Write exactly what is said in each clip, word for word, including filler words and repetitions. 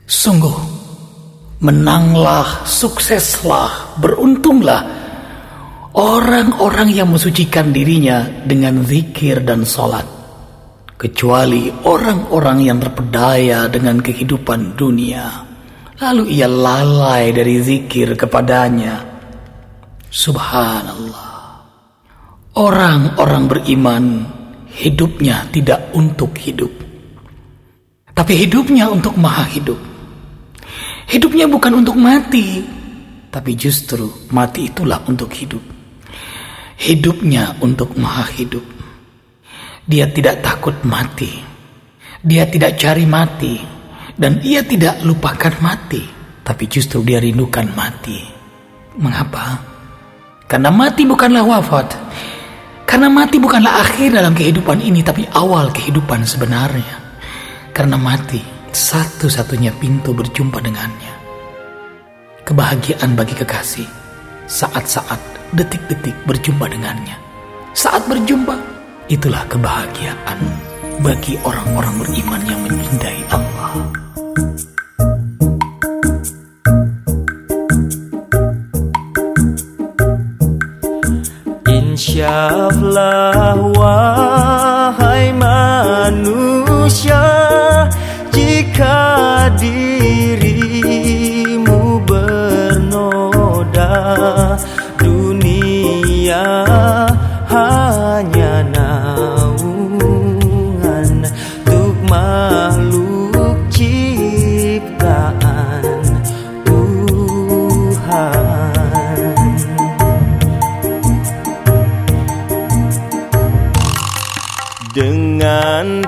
Sungguh, menanglah, sukseslah, beruntunglah orang-orang yang mensucikan dirinya dengan zikir dan sholat, kecuali orang-orang yang terpedaya dengan kehidupan dunia, lalu ia lalai dari zikir kepadanya. Subhanallah. Orang-orang beriman hidupnya tidak untuk hidup, tapi hidupnya untuk maha hidup. Hidupnya bukan untuk mati, tapi justru mati itulah untuk hidup. Hidupnya untuk maha hidup. Dia tidak takut mati, dia tidak cari mati, dan ia tidak lupakan mati, tapi justru dia rindukan mati. Mengapa? Karena mati bukanlah wafat. Karena mati bukanlah akhir dalam kehidupan ini, tapi awal kehidupan sebenarnya. Karena mati satu-satunya pintu berjumpa dengannya. Kebahagiaan bagi kekasih saat-saat, detik-detik berjumpa dengannya. Saat berjumpa, itulah kebahagiaan bagi orang-orang beriman yang mencintai Allah. Insyaallah wahai manusia, jika dirimu bernoda, dunia hanya naungan untuk makhluk ciptaan Tuhan. Dengan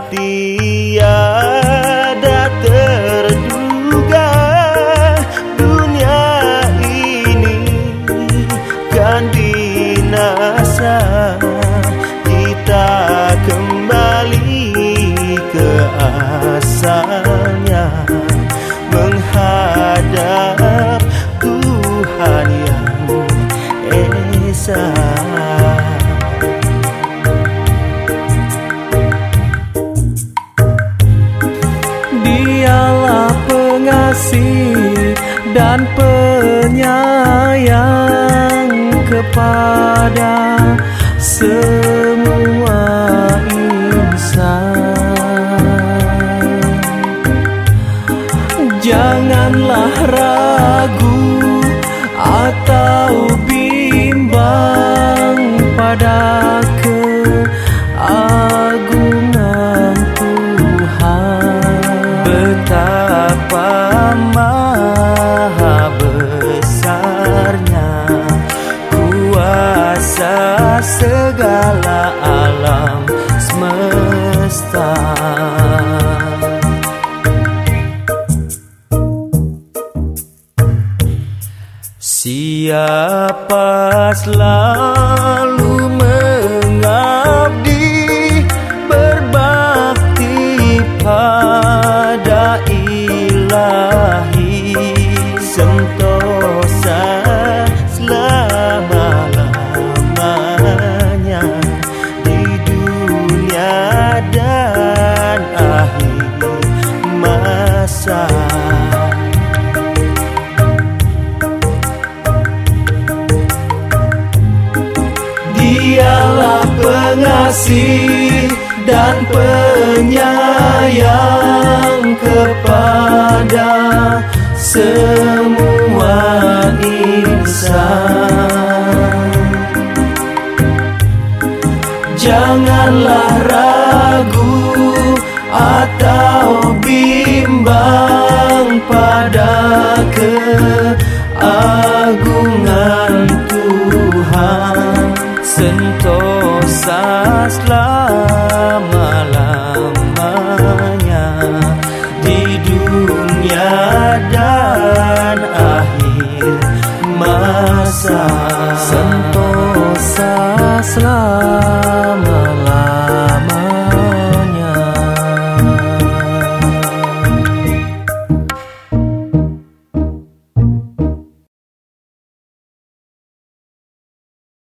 tiada terduga, dunia ini kan binasa. Kita kembali ke asalnya, menghadap Tuhan yang esa. Dialah pengasih dan penyayang kepada semua insan. Janganlah ragu atau bimbang pada keagungan betapa maha besarnya kuasa segala alam semesta. Siapa selalu mengabdi, berbakti pada Ilahi, sentosa selama-lamanya di dunia dan akhir masa. Dialah pengasih dan penyayang kepada semua insan. Janganlah ragu atau bimbang pada keagungan Tuhan, sentosa selama-lamanya di dunia dan akhir masa, sentosa selama